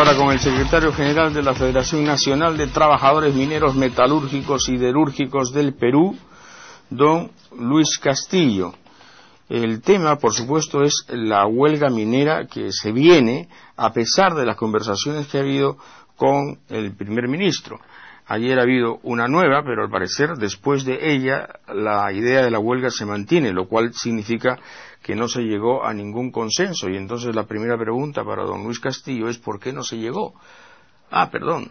ahora con el secretario general de la Federación Nacional de Trabajadores Mineros Metalúrgicos y Siderúrgicos del Perú, don Luis Castillo. El tema, por supuesto, es la huelga minera que se viene a pesar de las conversaciones que ha habido con el primer ministro. Ayer ha habido una nueva, pero al parecer después de ella la idea de la huelga se mantiene, lo cual significa que no se llegó a ningún consenso. Y entonces la primera pregunta para don Luis Castillo es ¿por qué no se llegó? Perdón,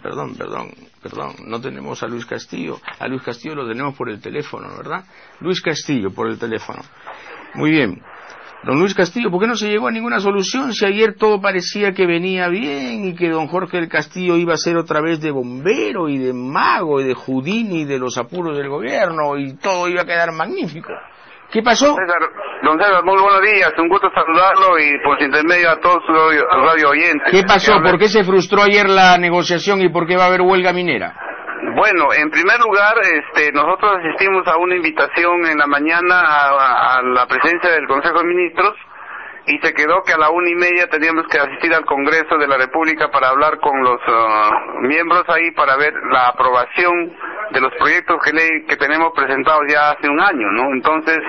no tenemos a Luis Castillo. A Luis Castillo lo tenemos por el teléfono, ¿verdad? Luis Castillo por el teléfono. Muy bien. Don Luis Castillo, ¿por qué no se llegó a ninguna solución si ayer todo parecía que venía bien y que don Jorge del Castillo iba a ser otra vez de bombero y de mago y de Houdini y de los apuros del gobierno y todo iba a quedar magnífico? ¿Qué pasó? Don César, muy buenos días, un gusto saludarlo y por su intermedio a todos sus radio oyentes. ¿Qué pasó? ¿Por qué se frustró ayer la negociación y por qué va a haber huelga minera? Bueno, en primer lugar, nosotros asistimos a una invitación en la mañana a la presencia del Consejo de Ministros y se quedó que a la 1:30 teníamos que asistir al Congreso de la República para hablar con los miembros ahí para ver la aprobación de los proyectos de ley que tenemos presentados ya hace un año, ¿no? Entonces,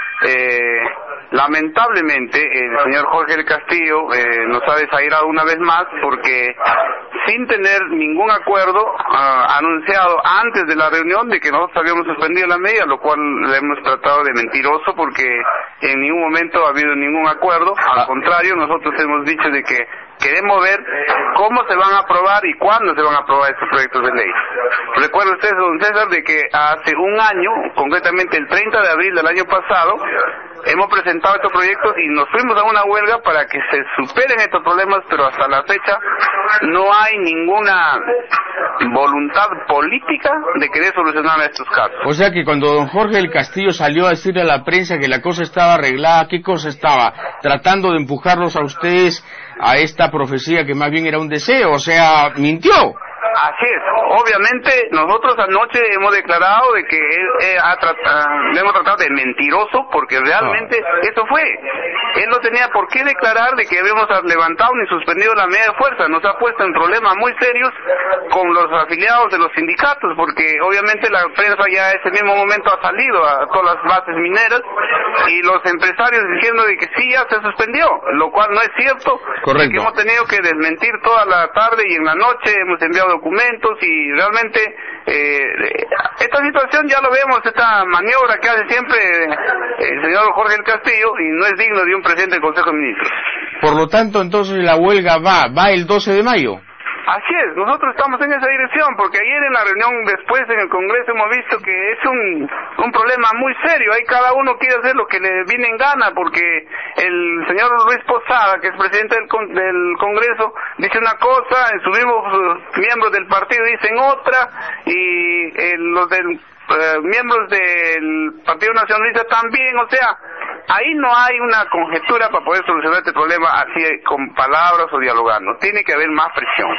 lamentablemente el señor Jorge del Castillo nos ha desairado una vez más porque sin tener ningún acuerdo anunciado antes de la reunión de que nosotros habíamos suspendido la medida, lo cual le hemos tratado de mentiroso porque en ningún momento ha habido ningún acuerdo. Al contrario, nosotros hemos dicho de que queremos ver cómo se van a aprobar y cuándo se van a aprobar estos proyectos de ley. Recuerda usted, don César, de que hace un año, concretamente el 30 de abril del año pasado, hemos presentado estos proyectos y nos fuimos a una huelga para que se superen estos problemas, pero hasta la fecha no hay ninguna voluntad política de querer solucionar estos casos. O sea que cuando don Jorge del Castillo salió a decirle a la prensa que la cosa estaba arreglada, ¿qué cosa estaba? Tratando de empujarlos a ustedes a esta profecía que más bien era un deseo, o sea, mintió. Así es, obviamente nosotros anoche hemos declarado de que le hemos tratado de mentiroso porque realmente eso fue. Él no tenía por qué declarar de que habíamos levantado ni suspendido la medida de fuerza. Nos ha puesto en problemas muy serios con los afiliados de los sindicatos porque obviamente la prensa ya ese mismo momento ha salido a todas las bases mineras y los empresarios diciendo de que sí ya se suspendió, lo cual no es cierto. Correcto. Que hemos tenido que desmentir toda la tarde y en la noche hemos enviado documentos y realmente esta situación ya lo vemos, esta maniobra que hace siempre el señor Jorge del Castillo y no es digno de un presidente del Consejo de Ministros. Por lo tanto, entonces la huelga va el 12 de mayo. Así es, nosotros estamos en esa dirección, porque ayer en la reunión después en el Congreso hemos visto que es un problema muy serio, ahí cada uno quiere hacer lo que le viene en gana, porque el señor Luis Posada, que es presidente del Congreso, dice una cosa, sus mismos miembros del partido dicen otra, y los miembros del Partido Nacionalista también, o sea, ahí no hay una conjetura para poder solucionar este problema así con palabras o dialogando, tiene que haber más presión.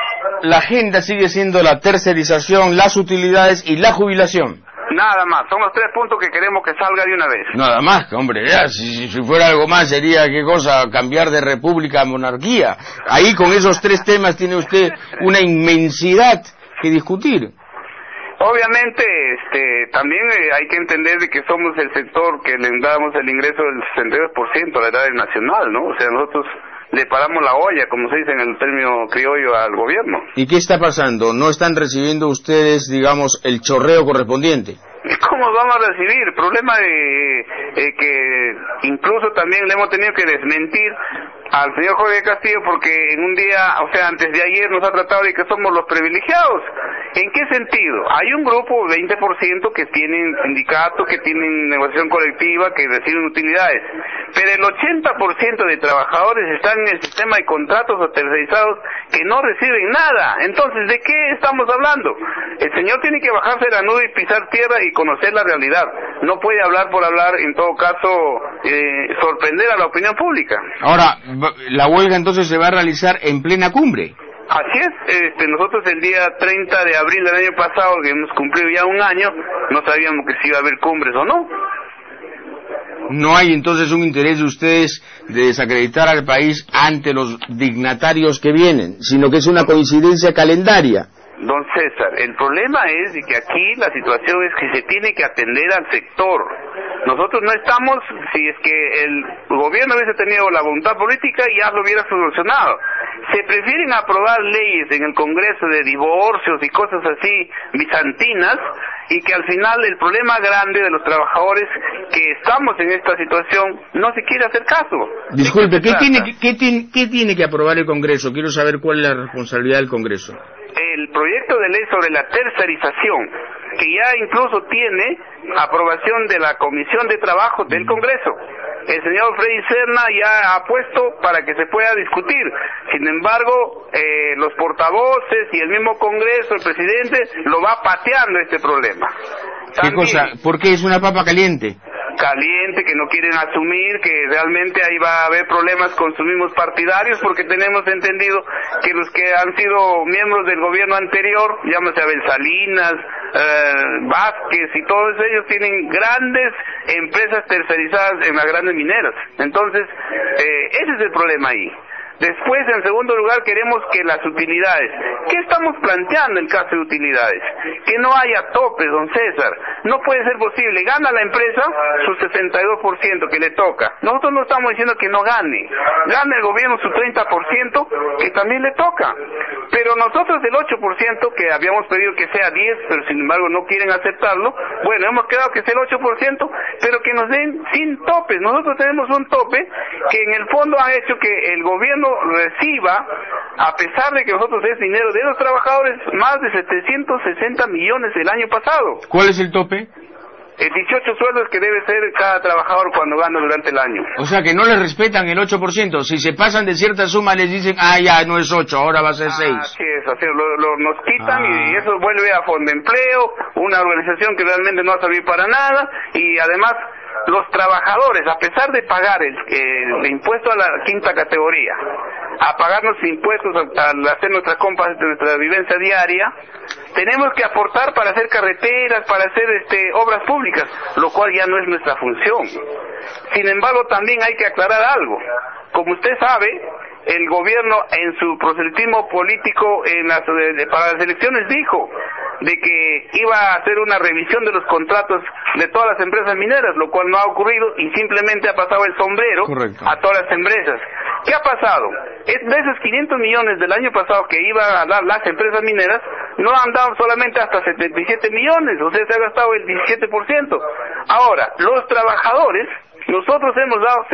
La agenda sigue siendo la tercerización, las utilidades y la jubilación. Nada más, son los 3 puntos que queremos que salga de una vez. Nada más, hombre, ya, si fuera algo más sería, ¿qué cosa? Cambiar de república a monarquía. Ahí con esos 3 temas tiene usted una inmensidad que discutir. Obviamente, también hay que entender de que somos el sector que le damos el ingreso del 62% a la edad nacional, ¿no? O sea, nosotros le paramos la olla, como se dice en el término criollo, al gobierno. ¿Y qué está pasando? ¿No están recibiendo ustedes, digamos, el chorreo correspondiente? ¿Cómo vamos a recibir? El problema de que incluso también le hemos tenido que desmentir al señor Jorge Castillo porque en un día, o sea, antes de ayer nos ha tratado de que somos los privilegiados. ¿En qué sentido? Hay un grupo, 20%, que tienen sindicatos, que tienen negociación colectiva, que reciben utilidades, pero el 80% de trabajadores están en el sistema de contratos o tercerizados que no reciben nada. Entonces, ¿de qué estamos hablando? El señor tiene que bajarse la nube y pisar tierra y conocer la realidad. No puede hablar por hablar, en todo caso, sorprender a la opinión pública. Ahora, la huelga entonces se va a realizar en plena cumbre. Así es, nosotros el día 30 de abril del año pasado, que hemos cumplido ya un año, no sabíamos que si iba a haber cumbres o no. No hay entonces un interés de ustedes de desacreditar al país ante los dignatarios que vienen, sino que es una coincidencia calendaria. Don César, el problema es de que aquí la situación es que se tiene que atender al sector. Nosotros no estamos, si es que el gobierno hubiese tenido la voluntad política, ya lo hubiera solucionado. Se prefieren aprobar leyes en el Congreso de divorcios y cosas así bizantinas, y que al final el problema grande de los trabajadores que estamos en esta situación no se quiere hacer caso. Disculpe, ¿qué tiene que aprobar el Congreso? Quiero saber cuál es la responsabilidad del Congreso. El proyecto de ley sobre la tercerización, que ya incluso tiene aprobación de la Comisión de Trabajo del Congreso. El señor Freddy Serna ya ha puesto para que se pueda discutir. Sin embargo, los portavoces y el mismo Congreso, el presidente, lo va pateando este problema. ¿Qué cosa? ¿Por qué es una papa caliente? Caliente, que no quieren asumir que realmente ahí va a haber problemas con sus mismos partidarios, porque tenemos entendido que los que han sido miembros del gobierno anterior, llámese Abel Salinas, Vázquez y todos ellos tienen grandes empresas tercerizadas en las grandes mineras. Entonces, ese es el problema ahí. Después, en segundo lugar, queremos que las utilidades. ¿Qué estamos planteando en caso de utilidades? Que no haya topes, don César. No puede ser posible. Gana la empresa su 62% que le toca. Nosotros no estamos diciendo que no gane. Gana el gobierno su 30% que también le toca. Pero nosotros el 8% que habíamos pedido que sea 10, pero sin embargo no quieren aceptarlo. Bueno, hemos quedado que sea el 8%, pero que nos den sin topes. Nosotros tenemos un tope que en el fondo ha hecho que el gobierno reciba, a pesar de que nosotros es dinero de los trabajadores, más de 760 millones el año pasado. ¿Cuál es el tope? 18 sueldos que debe ser cada trabajador cuando gana durante el año. O sea que no les respetan el 8%. Si se pasan de cierta suma les dicen, ya no es 8, ahora va a ser 6. Así es, nos quitan y eso vuelve a Fondo Empleo, una organización que realmente no va a servir para nada, y además los trabajadores, a pesar de pagar el impuesto a la quinta categoría, a pagar nuestros impuestos, al hacer nuestras compras de nuestra vivencia diaria, tenemos que aportar para hacer carreteras, para hacer obras públicas, lo cual ya no es nuestra función. Sin embargo, también hay que aclarar algo. Como usted sabe, el gobierno en su proselitismo político para las elecciones dijo de que iba a hacer una revisión de los contratos de todas las empresas mineras, lo cual no ha ocurrido y simplemente ha pasado el sombrero. Correcto. A todas las empresas. ¿Qué ha pasado? De esos 500 millones del año pasado que iban a dar las empresas mineras, no han dado solamente hasta 77 millones, o sea, se ha gastado el 17%. Ahora, los trabajadores, nosotros hemos dado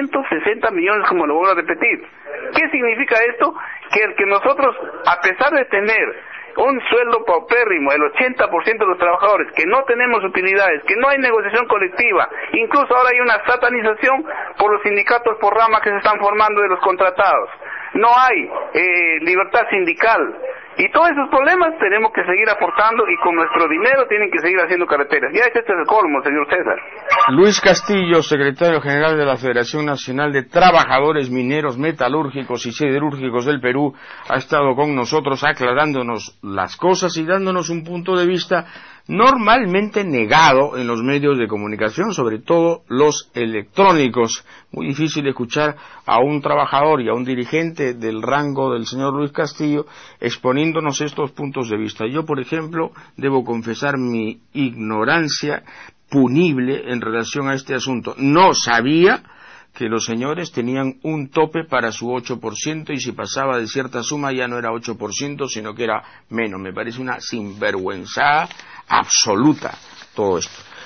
760 millones, como lo vuelvo a repetir. ¿Qué significa esto? Que nosotros, a pesar de tener un sueldo paupérrimo, el 80% de los trabajadores, que no tenemos utilidades, que no hay negociación colectiva, incluso ahora hay una satanización por los sindicatos por rama que se están formando de los contratados, no hay libertad sindical, y todos esos problemas tenemos que seguir aportando y con nuestro dinero tienen que seguir haciendo carreteras. Ya este es el colmo, señor César. Luis Castillo, secretario general de la Federación Nacional de Trabajadores Mineros, Metalúrgicos y Siderúrgicos del Perú, ha estado con nosotros aclarándonos las cosas y dándonos un punto de vista normalmente negado en los medios de comunicación, sobre todo los electrónicos. Muy difícil escuchar a un trabajador y a un dirigente del rango del señor Luis Castillo exponiéndonos estos puntos de vista. Yo, por ejemplo, debo confesar mi ignorancia punible en relación a este asunto. No sabía que los señores tenían un tope para su 8% y si pasaba de cierta suma ya no era 8%, sino que era menos. Me parece una sinvergüenza absoluta todo esto.